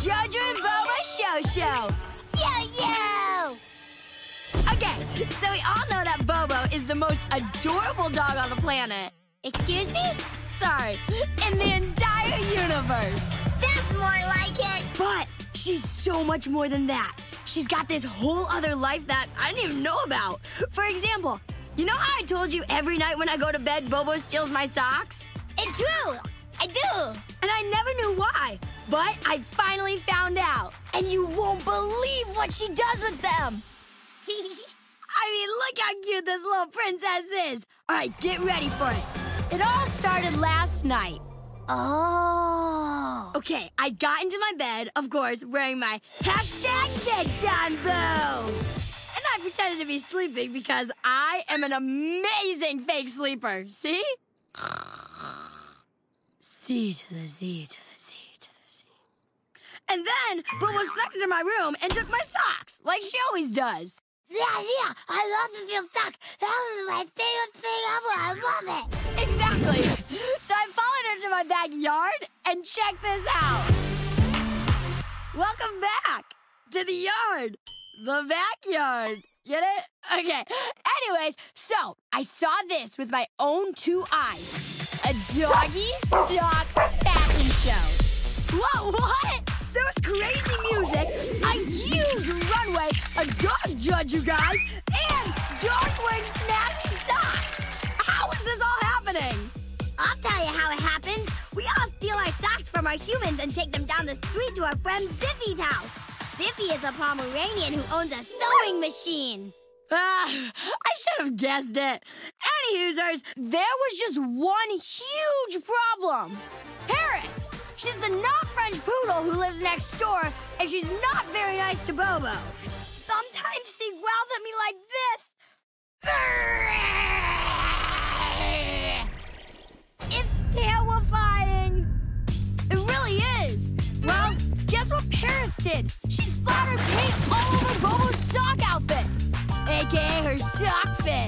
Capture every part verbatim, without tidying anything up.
JoJo and Bobo Show Show. Yo-yo! Okay, so we all know that Bobo is the most adorable dog on the planet. Excuse me? Sorry, in the entire universe. That's more like it. But she's so much more than that. She's got this whole other life that I didn't even know about. For example, you know how I told you every night when I go to bed, Bobo steals my socks? It's true. I do. And I never knew why. But I finally found out. And you won't believe what she does with them. I mean, look how cute this little princess is. All right, get ready for it. It all started last night. Oh. Okay, I got into my bed, of course, wearing my hashtag bedtime boo. And I pretended to be sleeping because I am an amazing fake sleeper. See? C to the Z to the Z to the Z. And then Bobo snuck into my room and took my socks, like she always does. Yeah, yeah, I love to feel socks. That was my favorite thing ever. I love it. Exactly. So I followed her to my backyard and check this out. Welcome back to the yard. The backyard. Get it? Okay. Anyways, so I saw this with my own two eyes. A doggy sock fashion show. Whoa, what? There was crazy music, a huge runway, a dog judge, you guys, and dogs wearing snazzy socks. How is this all happening? I'll tell you how it happened. We all steal our socks from our humans and take them down the street to our friend Biffy's house. Biffy is a Pomeranian who owns a sewing machine. Ah, I should have guessed it. Anyhoosers, there was just one huge problem. Paris. She's the not French poodle who lives next door, and she's not very nice to Bobo. Sometimes she growls at me like this. It's terrifying. It really is. Well, guess what Paris did? She splattered paint all over Bobo's sock outfit, a k a her sock fit.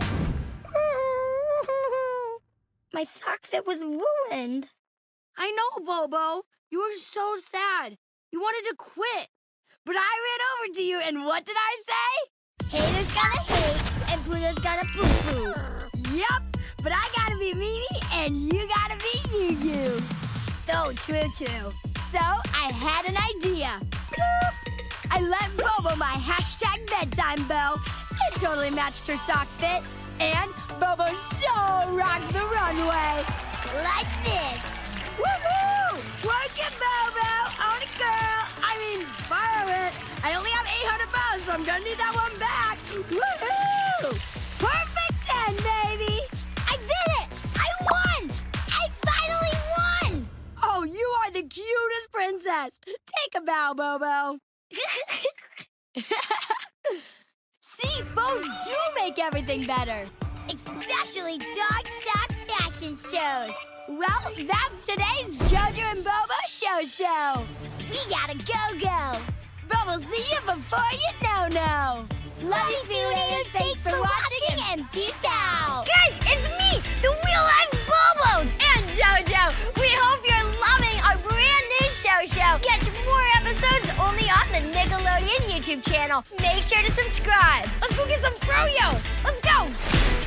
My sock fit was ruined. I know, Bobo. You were so sad. You wanted to quit. But I ran over to you, and what did I say? Haters gotta hate, and poodles gotta poo-poo. Yup, but I gotta be Mimi, and you gotta be you-you. So true, too. So I had an idea. Bloop. I let Bobo my hashtag bedtime bow. It totally matched her sock fit. And Bobo so rocked the runway. Like this. Woohoo! Work it, Bobo! Own it, girl! I mean, borrow it. I only have eight hundred bows, so I'm gonna need that one back. Woohoo! Perfect ten, baby! I did it! I won! I finally won! Oh, you are the cutest princess. Take a bow, Bobo. See, bows do make everything better. Especially dog sock fashion shows. Well, that's today's JoJo and Bobo Show Show. We gotta go-go. But we'll see you before you know-no. Love you, Sweeties. Thanks for watching, and peace out. Guys, it's me, the real-life Bobos. And JoJo. We hope you're loving our brand new show show. Catch more episodes only on the Nickelodeon YouTube channel. Make sure to subscribe. Let's go get some froyo. Let's go.